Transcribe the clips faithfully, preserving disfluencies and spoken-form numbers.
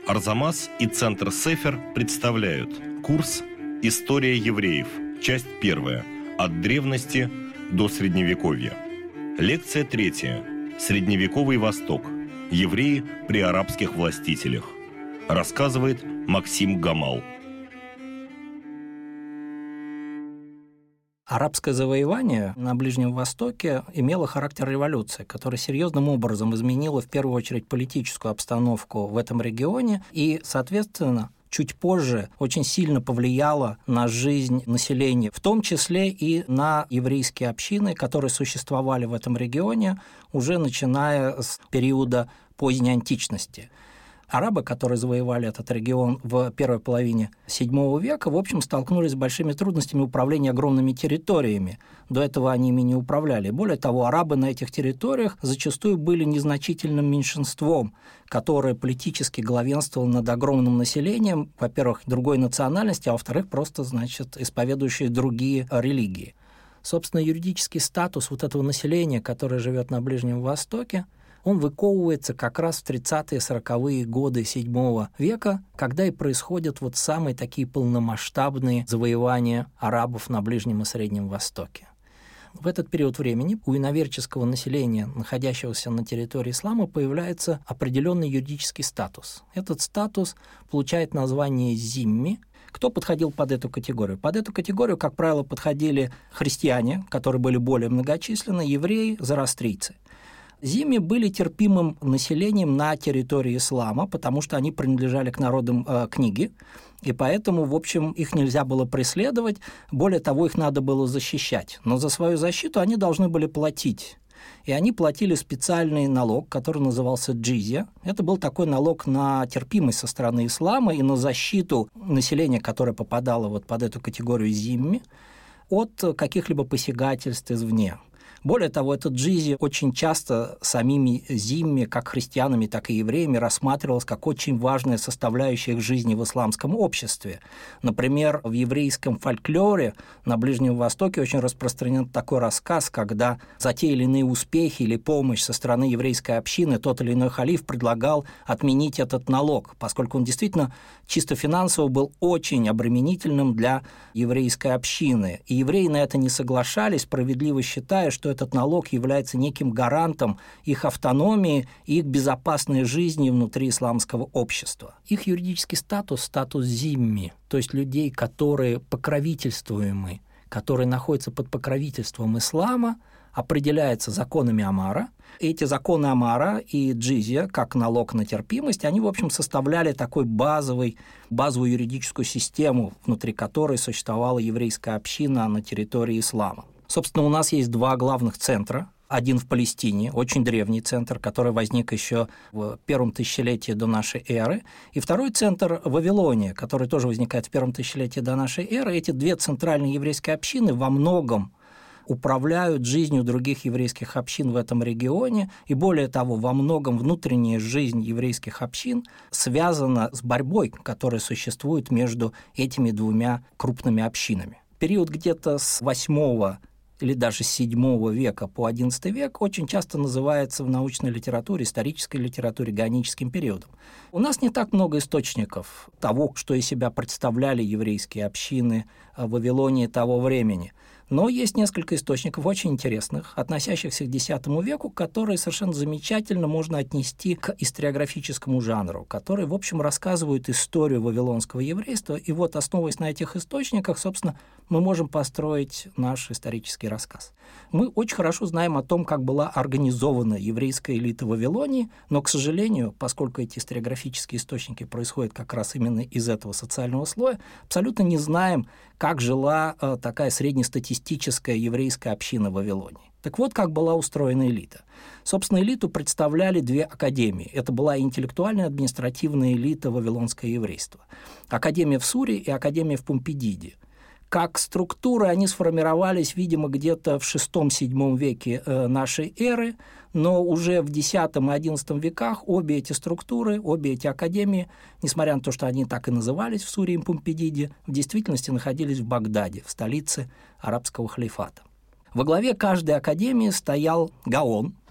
Арзамас и Центр Сефер представляют курс «История евреев», часть первая, от древности до Средневековья. Лекция третья. Средневековый Восток. Евреи при арабских властителях. Рассказывает Максим Гамал. Арабское завоевание на Ближнем Востоке имело характер революции, которая серьезным образом изменила в первую очередь политическую обстановку в этом регионе и, соответственно, чуть позже очень сильно повлияло на жизнь населения, в том числе и на еврейские общины, которые существовали в этом регионе уже начиная с периода поздней античности. Арабы, которые завоевали этот регион в первой половине седьмого века, в общем, столкнулись с большими трудностями управления огромными территориями. До этого они ими не управляли. Более того, арабы на этих территориях зачастую были незначительным меньшинством, которое политически главенствовало над огромным населением, во-первых, другой национальности, а во-вторых, просто, значит, исповедующие другие религии. Собственно, юридический статус вот этого населения, которое живет на Ближнем Востоке, он выковывается как раз в тридцатые-сороковые годы седьмого века, когда и происходят вот самые такие полномасштабные завоевания арабов на Ближнем и Среднем Востоке. В этот период времени у иноверческого населения, находящегося на территории ислама, появляется определенный юридический статус. Этот статус получает название «зимми». Кто подходил под эту категорию? Под эту категорию, как правило, подходили христиане, которые были более многочисленны, евреи, зороастрийцы. Зимми были терпимым населением на территории ислама, потому что они принадлежали к народам э, книги, и поэтому, в общем, их нельзя было преследовать, более того, их надо было защищать. Но за свою защиту они должны были платить. И они платили специальный налог, который назывался джизья. Это был такой налог на терпимость со стороны ислама и на защиту населения, которое попадало вот под эту категорию зимми, от каких-либо посягательств извне. Более того, этот джизья очень часто самими зимми, как христианами, так и евреями, рассматривалась как очень важная составляющая их жизни в исламском обществе. Например, в еврейском фольклоре на Ближнем Востоке очень распространен такой рассказ, когда за те или иные успехи или помощь со стороны еврейской общины тот или иной халиф предлагал отменить этот налог, поскольку он действительно чисто финансово был очень обременительным для еврейской общины. И евреи на это не соглашались, справедливо считая, что этот налог является неким гарантом их автономии и их безопасной жизни внутри исламского общества. Их юридический статус – статус зимми, то есть людей, которые покровительствуемы, которые находятся под покровительством ислама, определяется законами Омара. Эти законы Омара и джизья, как налог на терпимость, они, в общем, составляли такой базовый, базовую юридическую систему, внутри которой существовала еврейская община на территории ислама. Собственно, у нас есть два главных центра. Один в Палестине, очень древний центр, который возник еще в первом тысячелетии до нашей эры, и второй центр в Вавилоне, который тоже возникает в первом тысячелетии до нашей эры. Эти две центральные еврейские общины во многом управляют жизнью других еврейских общин в этом регионе, и более того, во многом внутренняя жизнь еврейских общин связана с борьбой, которая существует между этими двумя крупными общинами. Период где-то с восьмого или даже с седьмого века по одиннадцатый век очень часто называется в научной литературе, исторической литературе гоническим периодом. У нас не так много источников того, что из себя представляли еврейские общины в Вавилонии того времени. Но есть несколько источников очень интересных, относящихся к десятому веку, которые совершенно замечательно можно отнести к историографическому жанру, которые, в общем, рассказывают историю вавилонского еврейства. И вот, основываясь на этих источниках, собственно, мы можем построить наш исторический рассказ. Мы очень хорошо знаем о том, как была организована еврейская элита Вавилонии, но, к сожалению, поскольку эти историографические источники происходят как раз именно из этого социального слоя, абсолютно не знаем, как жила э, такая среднестатистическая еврейская община в Вавилонии. Так вот, как была устроена элита. Собственно, элиту представляли две академии. Это была интеллектуальная административная элита вавилонского еврейства. Академия в Суре и академия в Помпидиде. Как структуры они сформировались, видимо, где-то в шестом-седьмом веке нашей эры, но уже в десятом и одиннадцатом веках обе эти структуры, обе эти академии, несмотря на то, что они так и назывались в Суре и Помпидиде, в действительности находились в Багдаде, в столице арабского халифата. Во главе каждой академии стоял гаон,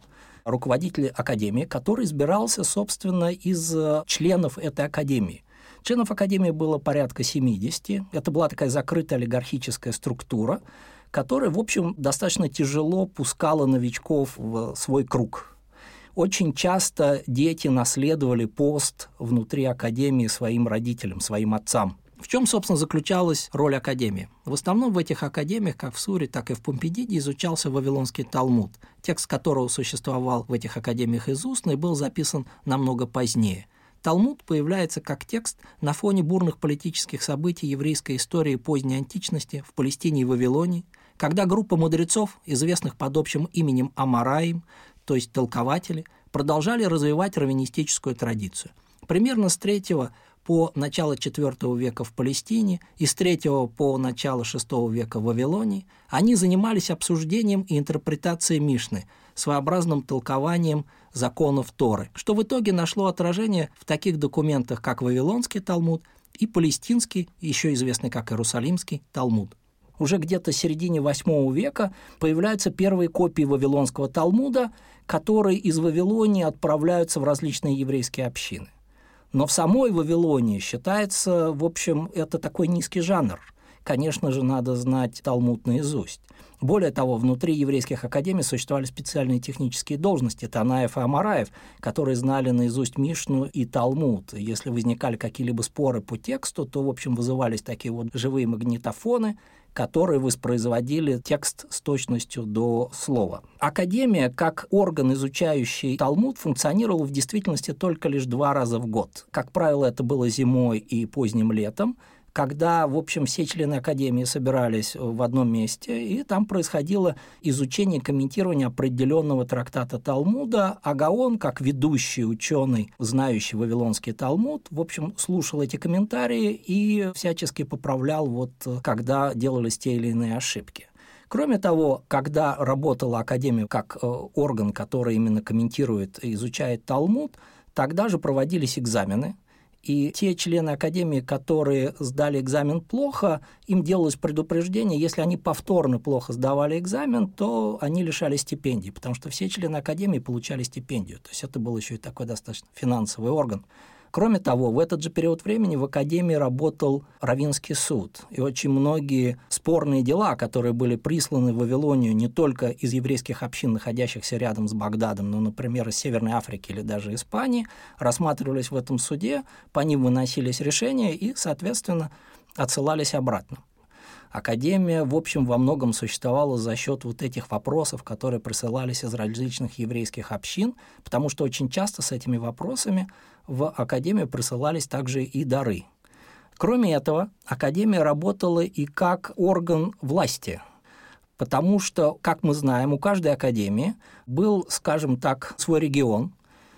руководитель академии, который избирался, собственно, из членов этой академии. Членов академии было порядка семидесяти. Это была такая закрытая олигархическая структура, которая, в общем, достаточно тяжело пускала новичков в свой круг. Очень часто дети наследовали пост внутри академии своим родителям, своим отцам. В чем, собственно, заключалась роль академии? В основном в этих академиях, как в Суре, так и в Помпедиде, изучался Вавилонский Талмуд, текст которого существовал в этих академиях из устно и был записан намного позднее. Талмуд появляется как текст на фоне бурных политических событий еврейской истории поздней античности в Палестине и Вавилонии, когда группа мудрецов, известных под общим именем Амараим, то есть толкователи, продолжали развивать раввинистическую традицию. Примерно с третьего по начало четвёртого века в Палестине и с третьего по начало шестого века в Вавилонии они занимались обсуждением и интерпретацией Мишны, своеобразным толкованием законов Торы, что в итоге нашло отражение в таких документах, как Вавилонский Талмуд и Палестинский, еще известный как Иерусалимский Талмуд. Уже где-то в середине восьмого века появляются первые копии Вавилонского Талмуда, которые из Вавилонии отправляются в различные еврейские общины. Но в самой Вавилонии считается, в общем, это такой низкий жанр. Конечно же, надо знать Талмуд наизусть. Более того, внутри еврейских академий существовали специальные технические должности Танаев и Амараев, которые знали наизусть Мишну и Талмуд. Если возникали какие-либо споры по тексту, то, в общем, вызывались такие вот живые магнитофоны, которые воспроизводили текст с точностью до слова. Академия, как орган, изучающий Талмуд, функционировала в действительности только лишь два раза в год. Как правило, это было зимой и поздним летом, когда, в общем, все члены академии собирались в одном месте, и там происходило изучение и комментирование определенного трактата Талмуда, а Гаон, как ведущий ученый, знающий Вавилонский Талмуд, в общем, слушал эти комментарии и всячески поправлял, вот, когда делались те или иные ошибки. Кроме того, когда работала академия как э, орган, который именно комментирует и изучает Талмуд, тогда же проводились экзамены. И те члены академии, которые сдали экзамен плохо, им делалось предупреждение, если они повторно плохо сдавали экзамен, то они лишались стипендий, потому что все члены академии получали стипендию. То есть это был еще и такой достаточно финансовый орган. Кроме того, в этот же период времени в академии работал Раввинский суд, и очень многие спорные дела, которые были присланы в Вавилонию не только из еврейских общин, находящихся рядом с Багдадом, но, например, из Северной Африки или даже Испании, рассматривались в этом суде, по ним выносились решения и, соответственно, отсылались обратно. Академия, в общем, во многом существовала за счет вот этих вопросов, которые присылались из различных еврейских общин, потому что очень часто с этими вопросами в Академию присылались также и дары. Кроме этого, Академия работала и как орган власти, потому что, как мы знаем, у каждой Академии был, скажем так, свой регион,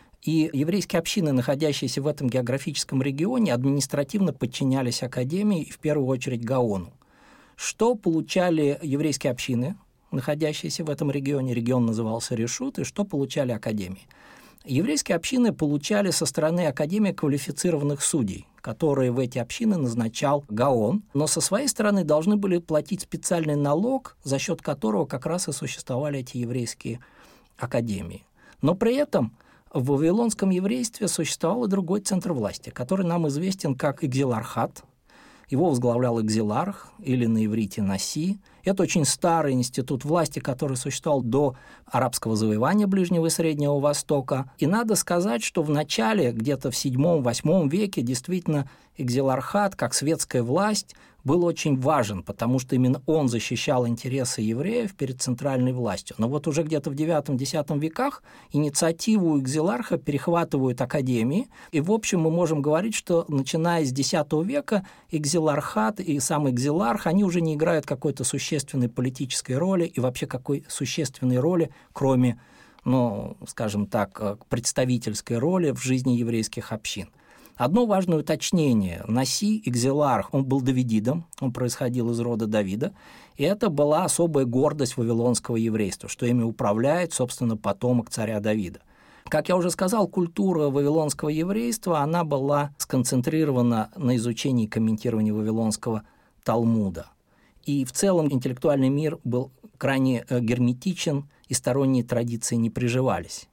и еврейские общины, находящиеся в этом географическом регионе, административно подчинялись Академии и в первую очередь Гаону. Что получали еврейские общины, находящиеся в этом регионе, регион назывался Решут, и что получали академии? Еврейские общины получали со стороны академии квалифицированных судей, которые в эти общины назначал Гаон, но со своей стороны должны были платить специальный налог, за счет которого как раз и существовали эти еврейские академии. Но при этом в вавилонском еврействе существовал и другой центр власти, который нам известен как экзилархат. Его возглавлял экзиларх, или на иврите наси. Это очень старый институт власти, который существовал до арабского завоевания Ближнего и Среднего Востока. И надо сказать, что в начале, где-то в седьмом-восьмом веке, действительно экзилархат, как светская власть, был очень важен, потому что именно он защищал интересы евреев перед центральной властью. Но вот уже где-то в девятом-десятом веках инициативу экзиларха перехватывают академии, и, в общем, мы можем говорить, что, начиная с десятого века, экзилархат и сам экзиларх, они уже не играют какой-то существенной политической роли и вообще какой существенной роли, кроме, ну, скажем так, представительской роли в жизни еврейских общин. Одно важное уточнение. Наси, экзиларх, он был давидидом, он происходил из рода Давида, и это была особая гордость вавилонского еврейства, что ими управляет, собственно, потомок царя Давида. Как я уже сказал, культура вавилонского еврейства, она была сконцентрирована на изучении и комментировании вавилонского Талмуда. И в целом интеллектуальный мир был крайне герметичен, и сторонние традиции не приживались.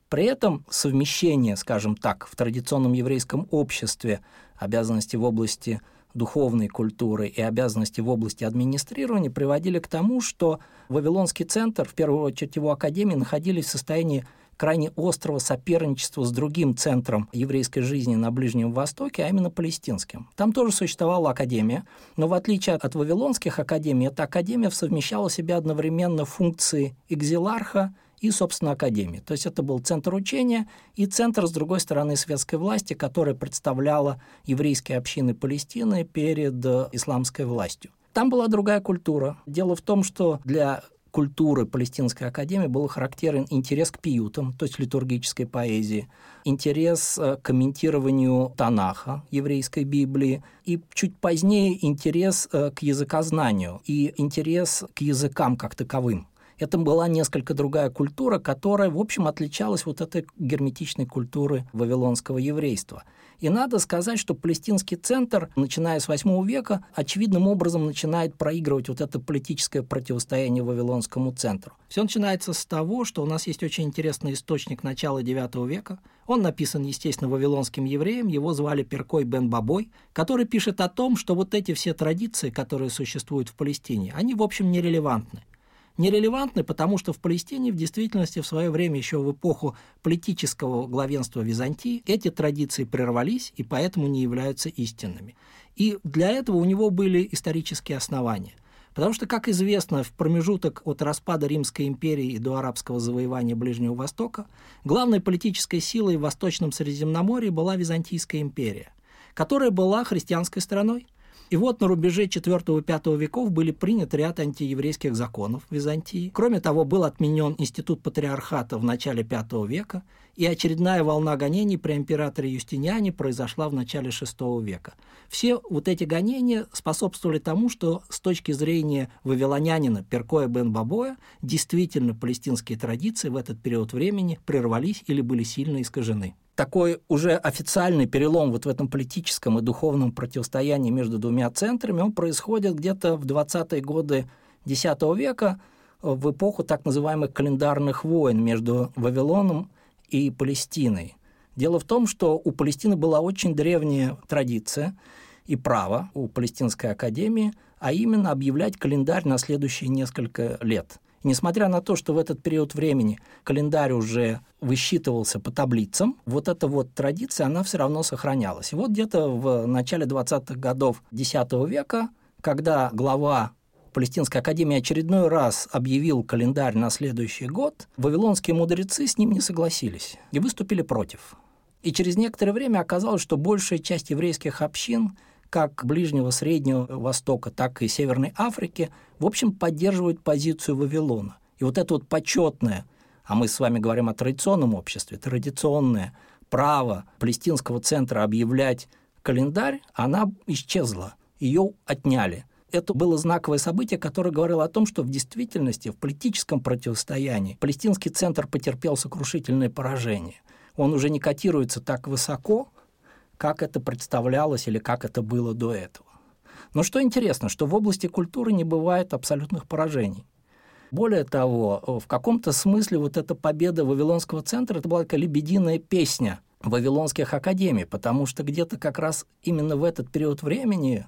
При этом совмещение, скажем так, в традиционном еврейском обществе обязанностей в области духовной культуры и обязанности в области администрирования приводили к тому, что Вавилонский центр, в первую очередь его академии, находились в состоянии крайне острого соперничества с другим центром еврейской жизни на Ближнем Востоке, а именно палестинским. Там тоже существовала академия, но в отличие от вавилонских академий, эта академия совмещала в себе одновременно функции экзиларха и, собственно, академии. То есть это был центр учения и центр, с другой стороны, светской власти, которая представляла еврейские общины Палестины перед исламской властью. Там была другая культура. Дело в том, что для культуры Палестинской академии был характерен интерес к пиютам, то есть литургической поэзии, интерес к комментированию Танаха, еврейской Библии, и чуть позднее интерес к языкознанию и интерес к языкам как таковым. Это была несколько другая культура, которая, в общем, отличалась вот этой герметичной культуры вавилонского еврейства. И надо сказать, что палестинский центр, начиная с восьмого века, очевидным образом начинает проигрывать вот это политическое противостояние вавилонскому центру. Все начинается с того, что у нас есть очень интересный источник начала девятого века. Он написан, естественно, вавилонским евреем, его звали Перкой бен Бабой, который пишет о том, что вот эти все традиции, которые существуют в Палестине, они, в общем, нерелевантны. Нерелевантны, потому что в Палестине в действительности в свое время, еще в эпоху политического главенства Византии, эти традиции прервались и поэтому не являются истинными. И для этого у него были исторические основания. Потому что, как известно, в промежуток от распада Римской империи и до арабского завоевания Ближнего Востока главной политической силой в Восточном Средиземноморье была Византийская империя, которая была христианской страной. И вот на рубеже четвёртого-пятого веков были приняты ряд антиеврейских законов в Византии. Кроме того, был отменен институт патриархата в начале пятого века, и очередная волна гонений при императоре Юстиниане произошла в начале шестого века. Все вот эти гонения способствовали тому, что с точки зрения вавилонянина Перкоя бен Бабоя действительно палестинские традиции в этот период времени прервались или были сильно искажены. Такой уже официальный перелом вот в этом политическом и духовном противостоянии между двумя центрами, он происходит где-то в двадцатые годы десятого века, в эпоху так называемых календарных войн между Вавилоном и Палестиной. Дело в том, что у Палестины была очень древняя традиция и право у Палестинской академии, а именно объявлять календарь на следующие несколько лет. И несмотря на то, что в этот период времени календарь уже высчитывался по таблицам, вот эта вот традиция, она все равно сохранялась. И вот где-то в начале двадцатых годов десятого века, когда глава Палестинской академии очередной раз объявил календарь на следующий год, вавилонские мудрецы с ним не согласились и выступили против. И через некоторое время оказалось, что большая часть еврейских общин как Ближнего, Среднего Востока, так и Северной Африки, в общем, поддерживают позицию Вавилона. И вот это вот почетное, а мы с вами говорим о традиционном обществе, традиционное право палестинского центра объявлять календарь, она исчезла, ее отняли. Это было знаковое событие, которое говорило о том, что в действительности в политическом противостоянии палестинский центр потерпел сокрушительное поражение. Он уже не котируется так высоко, как это представлялось или как это было до этого. Но что интересно, что в области культуры не бывает абсолютных поражений. Более того, в каком-то смысле вот эта победа Вавилонского центра, это была такая лебединая песня вавилонских академий, потому что где-то как раз именно в этот период времени,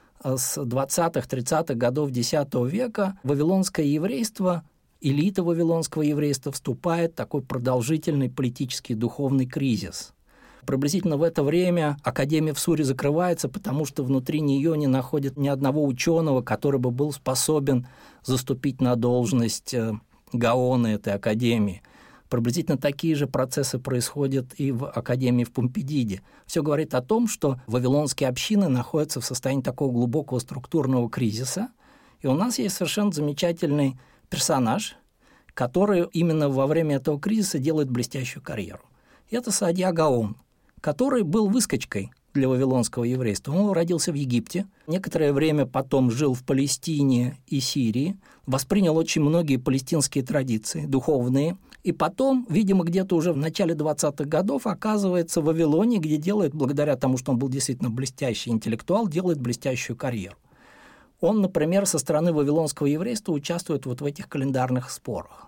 с двадцатых-тридцатых годов десятого века, вавилонское еврейство, элита вавилонского еврейства вступает в такой продолжительный политический и духовный кризис. Приблизительно в это время Академия в Суре закрывается, потому что внутри нее не находят ни одного ученого, который бы был способен заступить на должность гаона этой Академии. Приблизительно такие же процессы происходят и в Академии в Помпидиде. Все говорит о том, что вавилонские общины находятся в состоянии такого глубокого структурного кризиса. И у нас есть совершенно замечательный персонаж, который именно во время этого кризиса делает блестящую карьеру. И это Саадья Гаон, который был выскочкой для вавилонского еврейства. Он родился в Египте, некоторое время потом жил в Палестине и Сирии, воспринял очень многие палестинские традиции, духовные, и потом, видимо, где-то уже в начале двадцатых годов оказывается в Вавилоне, где делает, благодаря тому, что он был действительно блестящий интеллектуал, делает блестящую карьеру. Он, например, со стороны вавилонского еврейства участвует вот в этих календарных спорах.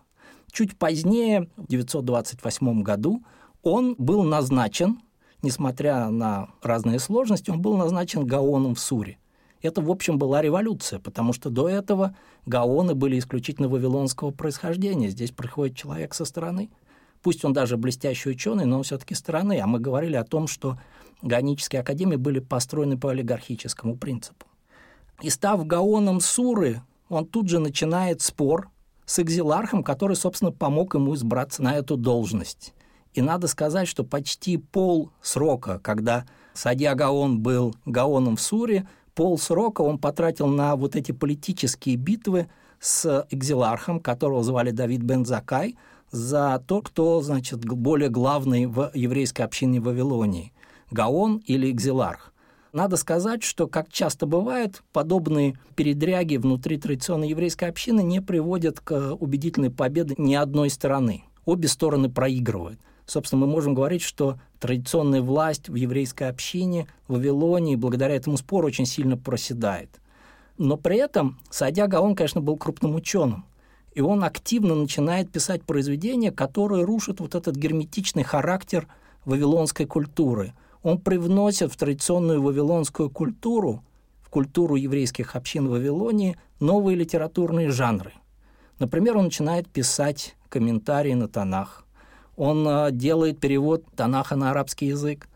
Чуть позднее, в девятьсот двадцать восьмом году, он был назначен, несмотря на разные сложности, он был назначен гаоном в Суре. Это, в общем, была революция, потому что до этого гаоны были исключительно вавилонского происхождения. Здесь приходит человек со стороны. Пусть он даже блестящий ученый, но он все-таки стороны. А мы говорили о том, что гаонические академии были построены по олигархическому принципу. И став гаоном Суры, он тут же начинает спор с экзилархом, который, собственно, помог ему избраться на эту должность. И надо сказать, что почти пол срока, когда Садья Гаон был гаоном в Суре, пол срока он потратил на вот эти политические битвы с экзилархом, которого звали Давид бен Заккай, за то, кто, значит, более главный в еврейской общине в Вавилонии – гаон или экзиларх. Надо сказать, что, как часто бывает, подобные передряги внутри традиционной еврейской общины не приводят к убедительной победе ни одной стороны. Обе стороны проигрывают. Собственно, мы можем говорить, что традиционная власть в еврейской общине в Вавилонии благодаря этому спору очень сильно проседает. Но при этом Садья Гаон, конечно, был крупным ученым, и он активно начинает писать произведения, которые рушат вот этот герметичный характер вавилонской культуры. Он привносит в традиционную вавилонскую культуру, в культуру еврейских общин в Вавилонии, новые литературные жанры. Например, он начинает писать комментарии на Танах. Он делает перевод Танаха на арабский язык,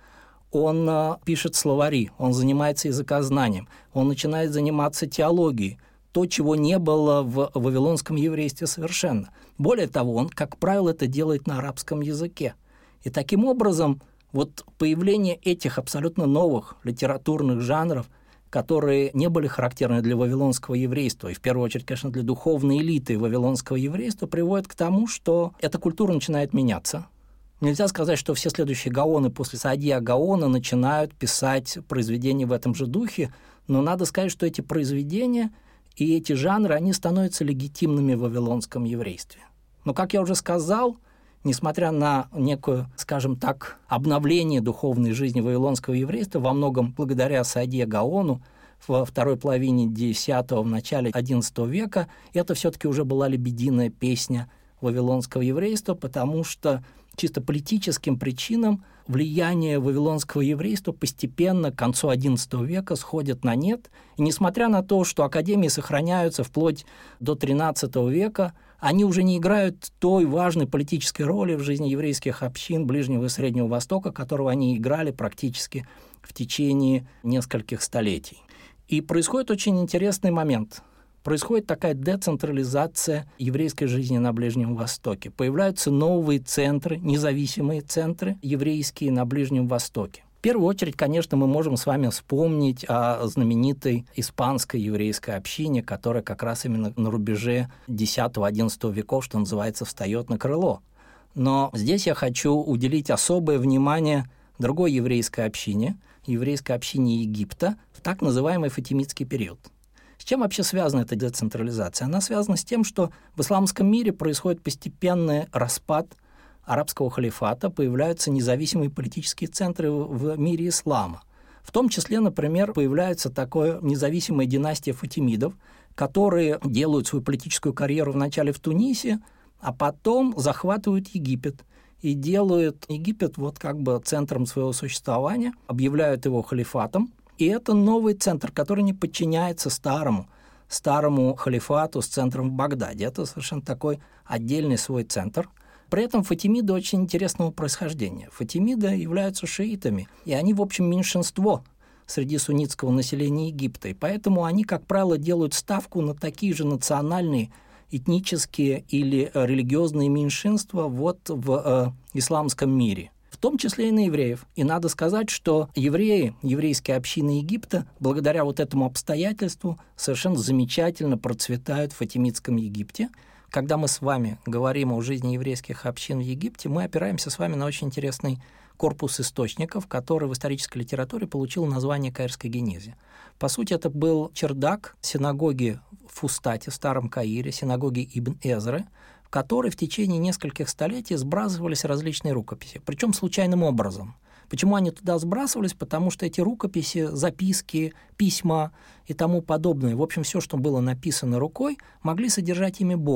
он пишет словари, он занимается языкознанием, он начинает заниматься теологией, то, чего не было в вавилонском еврействе совершенно. Более того, он, как правило, это делает на арабском языке. И таким образом вот появление этих абсолютно новых литературных жанров, которые не были характерны для вавилонского еврейства, и в первую очередь, конечно, для духовной элиты вавилонского еврейства, приводит к тому, что эта культура начинает меняться. Нельзя сказать, что все следующие гаоны после Садьи Гаона начинают писать произведения в этом же духе, но надо сказать, что эти произведения и эти жанры, они становятся легитимными в вавилонском еврействе. Но, как я уже сказал, несмотря на некое, скажем так, обновление духовной жизни вавилонского еврейства, во многом благодаря Садье Гаону во второй половине десятого, в начале одиннадцатого века, это все-таки уже была лебединая песня вавилонского еврейства, потому что чисто политическим причинам влияние вавилонского еврейства постепенно к концу одиннадцатого века сходит на нет. И несмотря на то, что академии сохраняются вплоть до тринадцатого века, они уже не играют той важной политической роли в жизни еврейских общин Ближнего и Среднего Востока, которого они играли практически в течение нескольких столетий. И происходит очень интересный момент. Происходит такая децентрализация еврейской жизни на Ближнем Востоке. Появляются новые центры, независимые центры еврейские на Ближнем Востоке. В первую очередь, конечно, мы можем с вами вспомнить о знаменитой испанской еврейской общине, которая как раз именно на рубеже десятого-одиннадцатого веков, что называется, встает на крыло. Но здесь я хочу уделить особое внимание другой еврейской общине, еврейской общине Египта в так называемый фатимидский период. С чем вообще связана эта децентрализация? Она связана с тем, что в исламском мире происходит постепенный распад арабского халифата, появляются независимые политические центры в мире ислама. В том числе, например, появляется такая независимая династия фатимидов, которые делают свою политическую карьеру вначале в Тунисе, а потом захватывают Египет и делают Египет вот как бы центром своего существования, объявляют его халифатом. И это новый центр, который не подчиняется старому, старому халифату с центром в Багдаде. Это совершенно такой отдельный свой центр. При этом фатимиды очень интересного происхождения. Фатимиды являются шиитами, и они, в общем, меньшинство среди суннитского населения Египта. И поэтому они, как правило, делают ставку на такие же национальные, этнические или религиозные меньшинства вот в э, исламском мире. В том числе и на евреев. И надо сказать, что евреи, еврейские общины Египта, благодаря вот этому обстоятельству, совершенно замечательно процветают в Фатимидском Египте. Когда мы с вами говорим о жизни еврейских общин в Египте, мы опираемся с вами на очень интересный корпус источников, который в исторической литературе получил название Каирской Генезии. По сути, это был чердак синагоги в Фустате, в Старом Каире, синагоги Ибн Эзры, в которой в течение нескольких столетий сбрасывались различные рукописи, причем случайным образом. Почему они туда сбрасывались? Потому что эти рукописи, записки, письма и тому подобное, в общем, все, что было написано рукой, могли содержать имя Бога.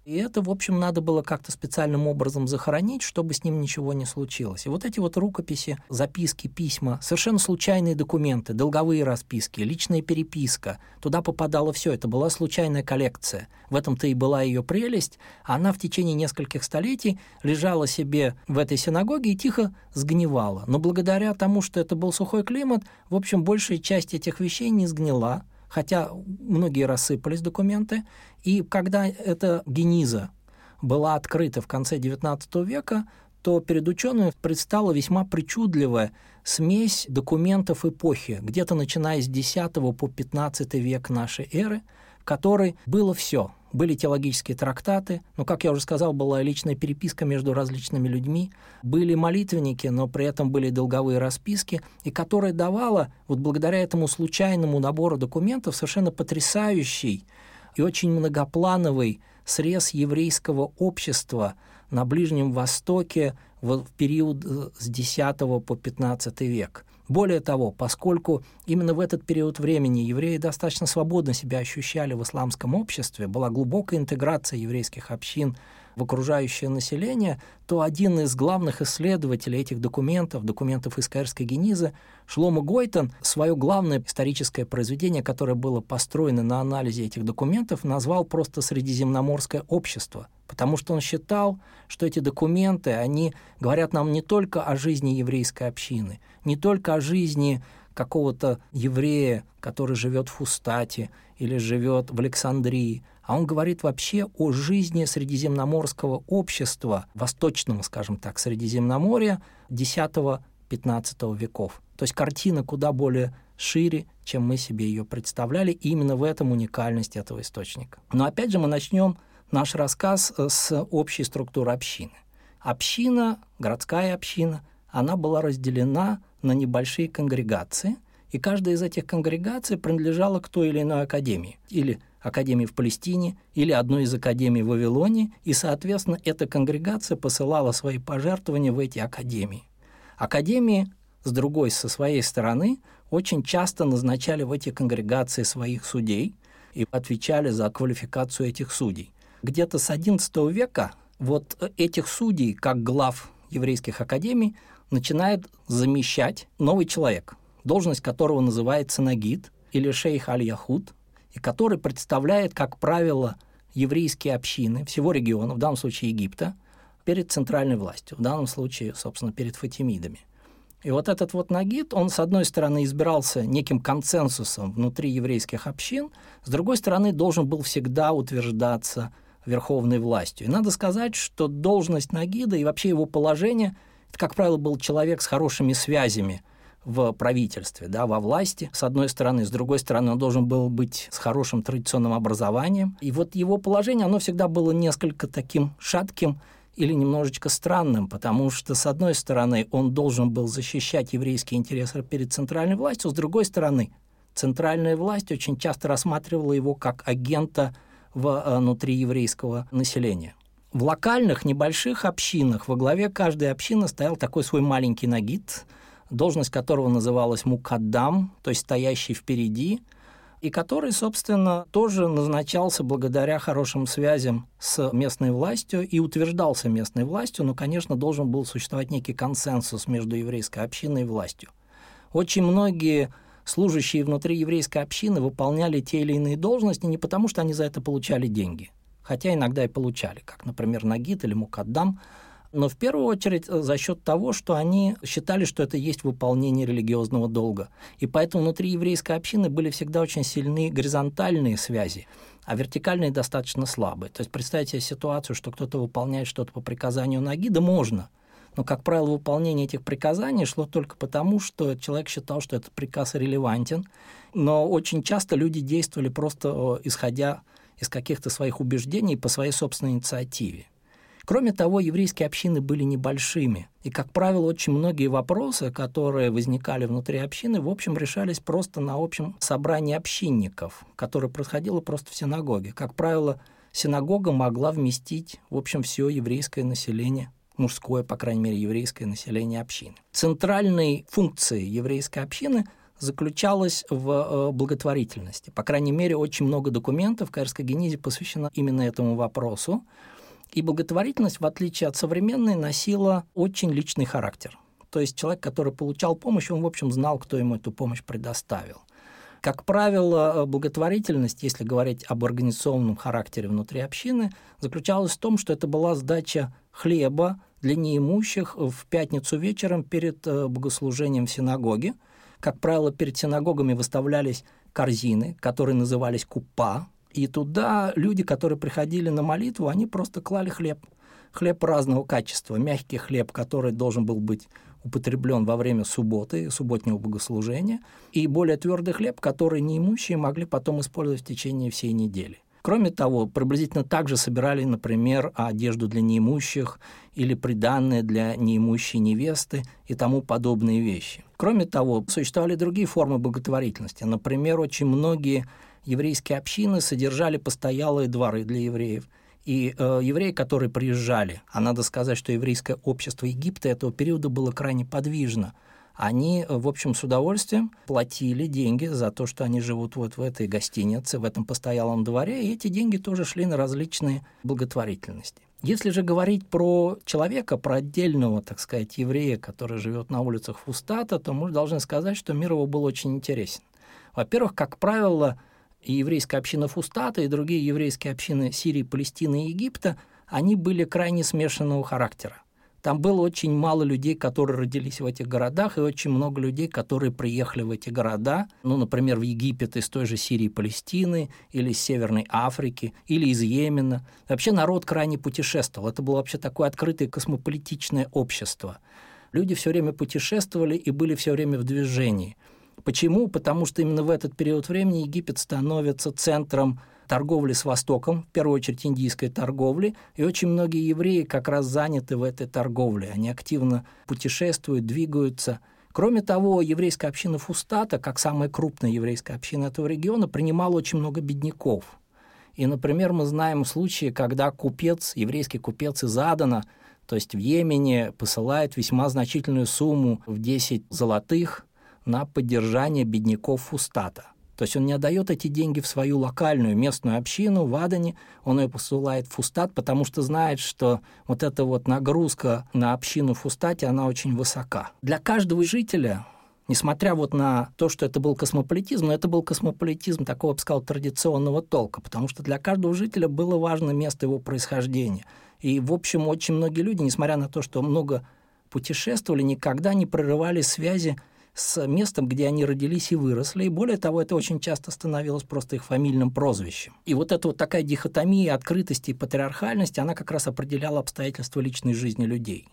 И это, в общем, надо было как-то специальным образом захоронить, чтобы с ним ничего не случилось. И вот эти вот рукописи, записки, письма, совершенно случайные документы, долговые расписки, личная переписка, туда попадало все. Это была случайная коллекция. В этом-то и была ее прелесть. Она в течение нескольких столетий лежала себе в этой синагоге и тихо сгнивала. Но благодаря тому, что это был сухой климат, в общем, большая часть этих вещей не сгнила, хотя многие рассыпались документы. И когда эта гениза была открыта в конце девятнадцатого века, то перед учеными предстала весьма причудливая смесь документов эпохи, где-то начиная с десятого по пятнадцатый век нашей эры, в которой было все. Были теологические трактаты, но, как я уже сказал, была личная переписка между различными людьми, были молитвенники, но при этом были долговые расписки, и которая давала, вот благодаря этому случайному набору документов, совершенно потрясающий и очень многоплановый срез еврейского общества на Ближнем Востоке в период с десятого по пятнадцатый век. Более того, поскольку именно в этот период времени евреи достаточно свободно себя ощущали в исламском обществе, была глубокая интеграция еврейских общин в окружающее население, то один из главных исследователей этих документов, документов из Каирской генизы, Шломо Гойтен, свое главное историческое произведение, которое было построено на анализе этих документов, назвал просто «Средиземноморское общество», потому что он считал, что эти документы, они говорят нам не только о жизни еврейской общины, не только о жизни какого-то еврея, который живет в Фустате или живет в Александрии, а он говорит вообще о жизни средиземноморского общества, восточного, скажем так, Средиземноморья десятого-пятнадцатого веков. То есть картина куда более шире, чем мы себе ее представляли, и именно в этом уникальность этого источника. Но опять же мы начнем наш рассказ с общей структуры общины. Община, городская община, она была разделена на небольшие конгрегации, и каждая из этих конгрегаций принадлежала к той или иной академии, или академии в Палестине, или одной из академий в Вавилоне, и, соответственно, эта конгрегация посылала свои пожертвования в эти академии. Академии, с другой, со своей стороны, очень часто назначали в эти конгрегации своих судей и отвечали за квалификацию этих судей. Где-то с одиннадцатого века вот этих судей, как глав еврейских академий, начинает замещать новый человек, должность которого называется нагид или шейх аль-Яхуд, и который представляет, как правило, еврейские общины всего региона, в данном случае Египта, перед центральной властью, в данном случае, собственно, перед фатимидами. И вот этот вот нагид, он, с одной стороны, избирался неким консенсусом внутри еврейских общин, с другой стороны, должен был всегда утверждаться верховной властью. И надо сказать, что должность нагида и вообще его положение, это, как правило, был человек с хорошими связями в правительстве, да, во власти, с одной стороны, с другой стороны, он должен был быть с хорошим традиционным образованием. И вот его положение, оно всегда было несколько таким шатким или немножечко странным, потому что, с одной стороны, он должен был защищать еврейские интересы перед центральной властью, с другой стороны, центральная власть очень часто рассматривала его как агента внутри еврейского населения. В локальных небольших общинах во главе каждой общины стоял такой свой маленький нагид, должность которого называлась мукаддам, то есть стоящий впереди, и который, собственно, тоже назначался благодаря хорошим связям с местной властью и утверждался местной властью, но, конечно, должен был существовать некий консенсус между еврейской общиной и властью. Очень многие служащие внутри еврейской общины выполняли те или иные должности не потому, что они за это получали деньги, хотя иногда и получали, как, например, нагид или мукаддам, но в первую очередь за счет того, что они считали, что это есть выполнение религиозного долга. И поэтому внутри еврейской общины были всегда очень сильные горизонтальные связи, а вертикальные достаточно слабые. То есть представьте себе ситуацию, что кто-то выполняет что-то по приказанию нагида, можно. Но, как правило, выполнение этих приказаний шло только потому, что человек считал, что этот приказ релевантен. Но очень часто люди действовали просто исходя из каких-то своих убеждений по своей собственной инициативе. Кроме того, еврейские общины были небольшими, и, как правило, очень многие вопросы, которые возникали внутри общины, в общем, решались просто на общем собрании общинников, которое происходило просто в синагоге. Как правило, синагога могла вместить, в общем, все еврейское население, мужское, по крайней мере, еврейское население общины. Центральной функцией еврейской общины заключалась в благотворительности. По крайней мере, очень много документов в Каирской Генизе посвящено именно этому вопросу. И благотворительность, в отличие от современной, носила очень личный характер. То есть человек, который получал помощь, он, в общем, знал, кто ему эту помощь предоставил. Как правило, благотворительность, если говорить об организационном характере внутри общины, заключалась в том, что это была сдача хлеба для неимущих в пятницу вечером перед богослужением в синагоге. Как правило, перед синагогами выставлялись корзины, которые назывались купа, и туда люди, которые приходили на молитву, они просто клали хлеб. Хлеб разного качества. Мягкий хлеб, который должен был быть употреблен во время субботы, субботнего богослужения, и более твердый хлеб, который неимущие могли потом использовать в течение всей недели. Кроме того, приблизительно так же собирали, например, одежду для неимущих или приданное для неимущей невесты и тому подобные вещи. Кроме того, существовали другие формы благотворительности. Например, очень многие еврейские общины содержали постоялые дворы для евреев. И э, евреи, которые приезжали, а надо сказать, что еврейское общество Египта этого периода было крайне подвижно, они, в общем, с удовольствием платили деньги за то, что они живут вот в этой гостинице, в этом постоялом дворе, и эти деньги тоже шли на различные благотворительности. Если же говорить про человека, про отдельного, так сказать, еврея, который живет на улицах Фустата, то мы должны сказать, что мир его был очень интересен. Во-первых, как правило, и еврейская община Фустата, и другие еврейские общины Сирии, Палестины и Египта, они были крайне смешанного характера. Там было очень мало людей, которые родились в этих городах, и очень много людей, которые приехали в эти города, ну, например, в Египет из той же Сирии, Палестины, или из Северной Африки, или из Йемена. Вообще народ крайне путешествовал. Это было вообще такое открытое космополитичное общество. Люди все время путешествовали и были все время в движении. Почему? Потому что именно в этот период времени Египет становится центром торговли с Востоком, в первую очередь индийской торговли, и очень многие евреи как раз заняты в этой торговле. Они активно путешествуют, двигаются. Кроме того, еврейская община Фустата, как самая крупная еврейская община этого региона, принимала очень много бедняков. И, например, мы знаем случаи, когда купец, еврейский купец из Адана, то есть в Йемене, посылает весьма значительную сумму в десять золотых на поддержание бедняков Фустата. То есть он не отдает эти деньги в свою локальную местную общину в Адане, он ее посылает в Фустат, потому что знает, что вот эта вот нагрузка на общину в Фустате, она очень высока. Для каждого жителя, несмотря вот на то, что это был космополитизм, но это был космополитизм такого, я бы сказал, традиционного толка, потому что для каждого жителя было важно место его происхождения. И, в общем, очень многие люди, несмотря на то, что много путешествовали, никогда не прерывали связи с местом, где они родились и выросли, и более того, это очень часто становилось просто их фамильным прозвищем. И вот эта вот такая дихотомия открытости и патриархальности, она как раз определяла обстоятельства личной жизни людей.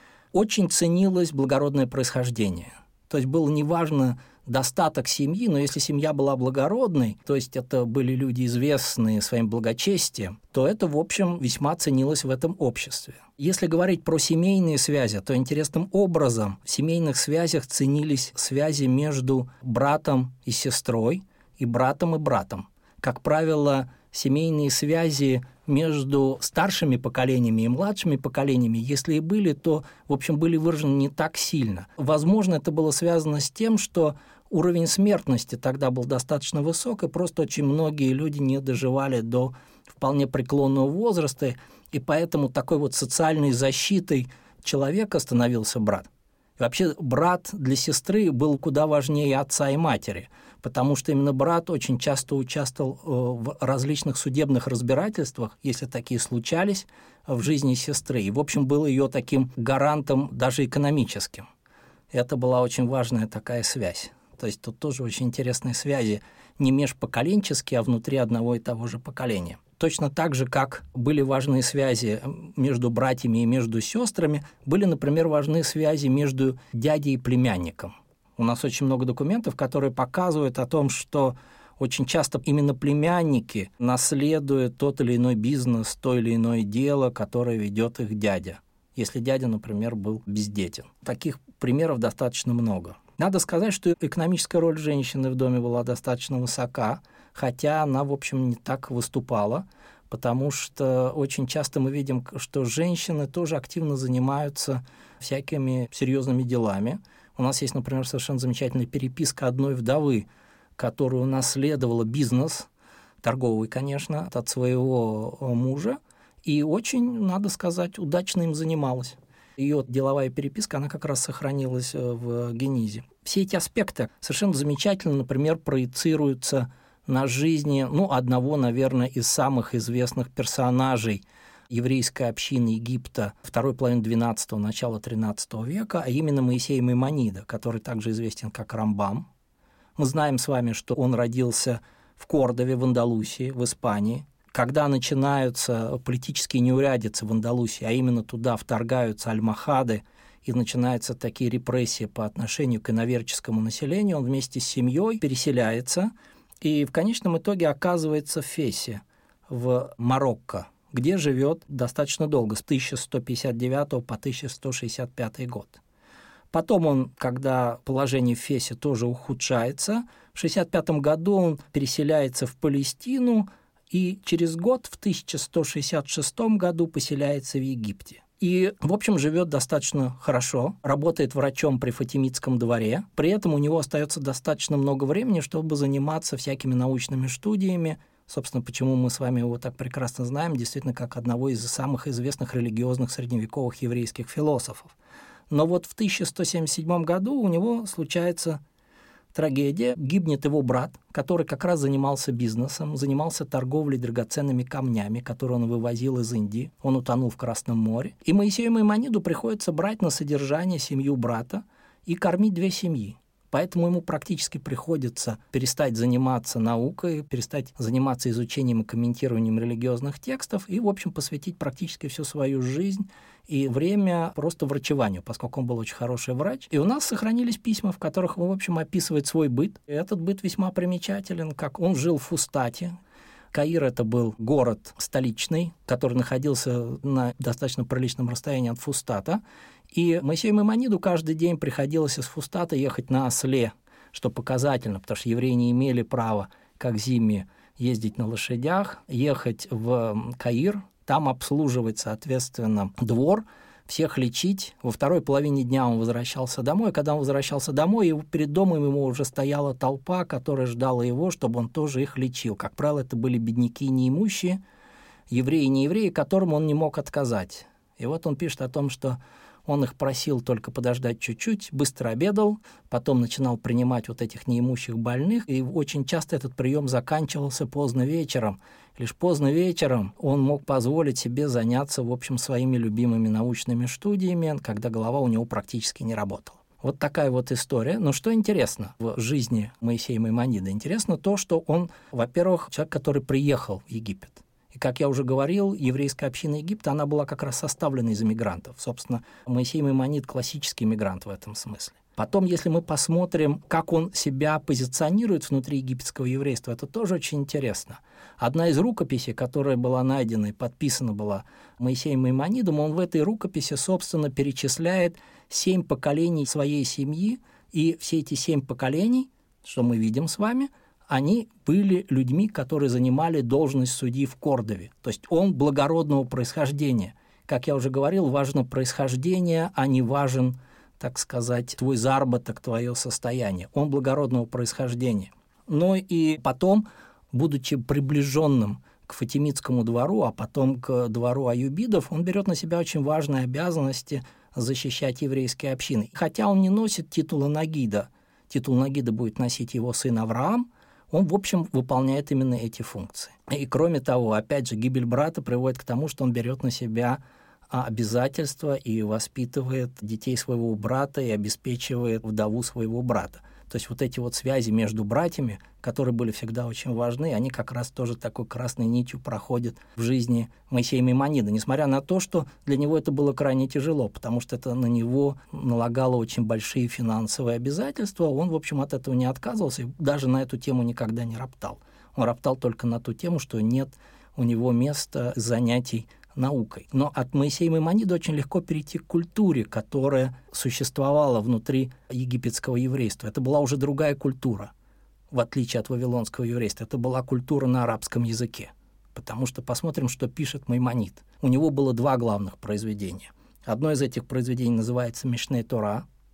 Очень ценилось благородное происхождение. То есть было неважно достаток семьи, но если семья была благородной, то есть это были люди, известные своим благочестием, то это, в общем, весьма ценилось в этом обществе. Если говорить про семейные связи, то интересным образом в семейных связях ценились связи между братом и сестрой, и братом и братом. Как правило, семейные связи между старшими поколениями и младшими поколениями, если и были, то, в общем, были выражены не так сильно. Возможно, это было связано с тем, что уровень смертности тогда был достаточно высок, и просто очень многие люди не доживали до вполне преклонного возраста, и поэтому такой вот социальной защитой человека становился брат. И вообще брат для сестры был куда важнее отца и матери, потому что именно брат очень часто участвовал в различных судебных разбирательствах, если такие случались, в жизни сестры. И, в общем, был ее таким гарантом даже экономическим. Это была очень важная такая связь. То есть тут тоже очень интересные связи, не межпоколенческие, а внутри одного и того же поколения. Точно так же, как были важные связи между братьями и между сестрами, были, например, важны связи между дядей и племянником. У нас очень много документов, которые показывают о том, что очень часто именно племянники наследуют тот или иной бизнес, то или иное дело, которое ведет их дядя, если дядя, например, был бездетен. Таких примеров достаточно много. Надо сказать, что экономическая роль женщины в доме была достаточно высока, хотя она, в общем, не так выступала, потому что очень часто мы видим, что женщины тоже активно занимаются всякими серьезными делами. У нас есть, например, совершенно замечательная переписка одной вдовы, которая унаследовала бизнес, торговый, конечно, от своего мужа, и очень, надо сказать, удачно им занималась. Ее деловая переписка, она как раз сохранилась в Генизе. Все эти аспекты совершенно замечательно, например, проецируются на жизни, ну, одного, наверное, из самых известных персонажей еврейской общины Египта второй половины двенадцатого, начала тринадцатого века, а именно Моисея Маймонида, который также известен как Рамбам. Мы знаем с вами, что он родился в Кордове, в Андалусии, в Испании. Когда начинаются политические неурядицы в Андалусии, а именно туда вторгаются альмахады, и начинаются такие репрессии по отношению к иноверческому населению, он вместе с семьей переселяется и в конечном итоге оказывается в Фесе, в Марокко, где живет достаточно долго, с тысяча сто пятьдесят девятого по тысяча сто шестьдесят пятый год. Потом он, когда положение в Фесе тоже ухудшается, в шестьдесят пятом году он переселяется в Палестину и через год, в тысяча сто шестьдесят шестом году, поселяется в Египте. И, в общем, живет достаточно хорошо, работает врачом при Фатимидском дворе, при этом у него остается достаточно много времени, чтобы заниматься всякими научными студиями. Собственно, почему мы с вами его так прекрасно знаем, действительно, как одного из самых известных религиозных средневековых еврейских философов. Но вот в тысяча сто семьдесят седьмом году у него случается трагедия, гибнет его брат, который как раз занимался бизнесом, занимался торговлей драгоценными камнями, которые он вывозил из Индии. Он утонул в Красном море. И Моисею Маймониду приходится брать на содержание семью брата и кормить две семьи. Поэтому ему практически приходится перестать заниматься наукой, перестать заниматься изучением и комментированием религиозных текстов и, в общем, посвятить практически всю свою жизнь и время просто врачеванию, поскольку он был очень хороший врач. И у нас сохранились письма, в которых он, в общем, описывает свой быт. И этот быт весьма примечателен, как он жил в Фустате. Каир — это был город столичный, который находился на достаточно приличном расстоянии от Фустата. И Моисею Маймониду каждый день приходилось из Фустата ехать на осле, что показательно, потому что евреи не имели права, как зимме, ездить на лошадях, ехать в Каир, там обслуживать, соответственно, двор, всех лечить. Во второй половине дня он возвращался домой. Когда он возвращался домой, его, перед домом ему уже стояла толпа, которая ждала его, чтобы он тоже их лечил. Как правило, это были бедняки и неимущие, евреи и неевреи, которым он не мог отказать. И вот он пишет о том, что он их просил только подождать чуть-чуть, быстро обедал, потом начинал принимать вот этих неимущих больных, и очень часто этот прием заканчивался поздно вечером. Лишь поздно вечером он мог позволить себе заняться, в общем, своими любимыми научными студиями, когда голова у него практически не работала. Вот такая вот история. Но что интересно в жизни Моисея Маймонида? Интересно то, что он, во-первых, человек, который приехал в Египет. И, как я уже говорил, еврейская община Египта, она была как раз составлена из иммигрантов. Собственно, Моисей Маймонид – классический иммигрант в этом смысле. Потом, если мы посмотрим, как он себя позиционирует внутри египетского еврейства, это тоже очень интересно. Одна из рукописей, которая была найдена и подписана была Моисеем Маймонидом, он в этой рукописи, собственно, перечисляет семь поколений своей семьи, и все эти семь поколений, что мы видим с вами – они были людьми, которые занимали должность судьи в Кордове. То есть он благородного происхождения. Как я уже говорил, важно происхождение, а не важен, так сказать, твой заработок, твое состояние. Он благородного происхождения. Но и потом, будучи приближенным к Фатимидскому двору, а потом к двору аюбидов, он берет на себя очень важные обязанности защищать еврейские общины. Хотя он не носит титула Нагида, титул Нагида будет носить его сын Авраам, он, в общем, выполняет именно эти функции. И, кроме того, опять же, гибель брата приводит к тому, что он берет на себя обязательства и воспитывает детей своего брата и обеспечивает вдову своего брата. То есть вот эти вот связи между братьями, которые были всегда очень важны, они как раз тоже такой красной нитью проходят в жизни Моисея Маймонида, несмотря на то, что для него это было крайне тяжело, потому что это на него налагало очень большие финансовые обязательства, он, в общем, от этого не отказывался и даже на эту тему никогда не роптал. Он роптал только на ту тему, что нет у него места занятий наукой. Но от Моисея Маймонида очень легко перейти к культуре, которая существовала внутри египетского еврейства. Это была уже другая культура, в отличие от вавилонского еврейства. Это была культура на арабском языке. Потому что посмотрим, что пишет Маймонид. У него было два главных произведения. Одно из этих произведений называется «Мишней Тора»,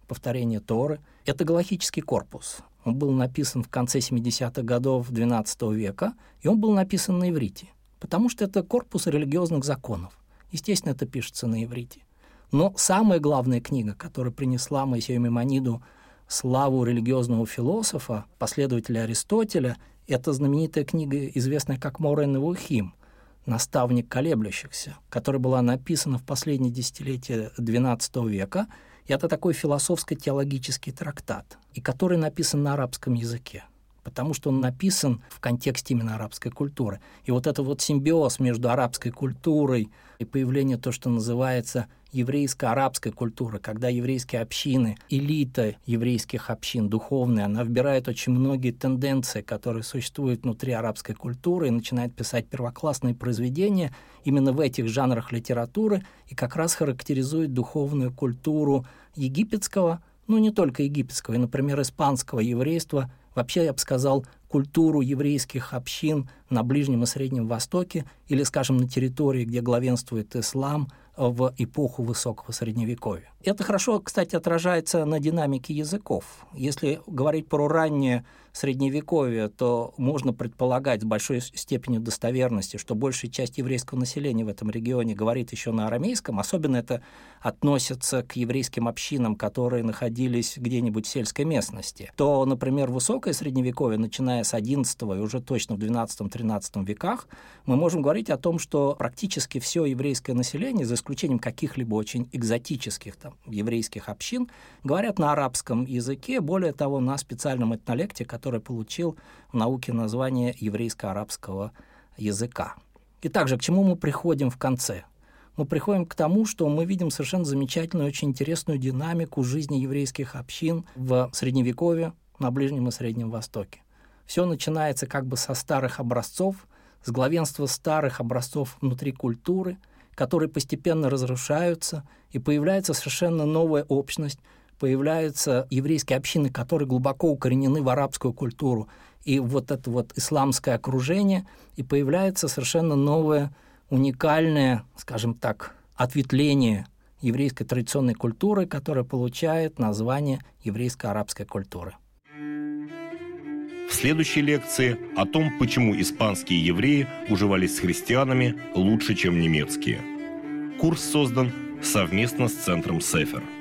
повторение Торы. Это галахический корпус. Он был написан в конце семидесятых годов двенадцатого века, и он был написан на иврите, потому что это корпус религиозных законов. Естественно, это пишется на иврите. Но самая главная книга, которая принесла Моисею Маймониду славу религиозного философа, последователя Аристотеля, это знаменитая книга, известная как Море Невухим, «Наставник колеблющихся», которая была написана в последние десятилетия двенадцатого века. И это такой философско-теологический трактат, и который написан на арабском языке, потому что он написан в контексте именно арабской культуры. И вот этот вот симбиоз между арабской культурой и появление то, что называется еврейско-арабской культуры, когда еврейские общины, элита еврейских общин, духовная, она вбирает очень многие тенденции, которые существуют внутри арабской культуры, и начинает писать первоклассные произведения именно в этих жанрах литературы, и как раз характеризует духовную культуру египетского, ну не только египетского, и, например, испанского еврейства, вообще, я бы сказал, культуру еврейских общин на Ближнем и Среднем Востоке или, скажем, на территории, где главенствует ислам в эпоху Высокого Средневековья. Это хорошо, кстати, отражается на динамике языков. Если говорить про раннее Средневековье, то можно предполагать с большой степенью достоверности, что большая часть еврейского населения в этом регионе говорит еще на арамейском. Особенно это относится к еврейским общинам, которые находились где-нибудь в сельской местности. То, например, Высокое Средневековье, начиная с одиннадцатого и уже точно в двенадцатом-тринадцатом веках, мы можем говорить о том, что практически все еврейское население, за исключением каких-либо очень экзотических там, еврейских общин, говорят на арабском языке, более того, на специальном этнолекте, который получил в науке название еврейско-арабского языка. И также, к чему мы приходим в конце? Мы приходим к тому, что мы видим совершенно замечательную, очень интересную динамику жизни еврейских общин в Средневековье на Ближнем и Среднем Востоке. Все начинается как бы со старых образцов, с главенства старых образцов внутри культуры, которые постепенно разрушаются, и появляется совершенно новая общность, появляются еврейские общины, которые глубоко укоренены в арабскую культуру, и вот это вот исламское окружение, и появляется совершенно новое, уникальное, скажем так, ответвление еврейской традиционной культуры, которая получает название еврейско-арабской культуры. В следующей лекции о том, почему испанские евреи уживались с христианами лучше, чем немецкие. Курс создан совместно с Центром Сефер.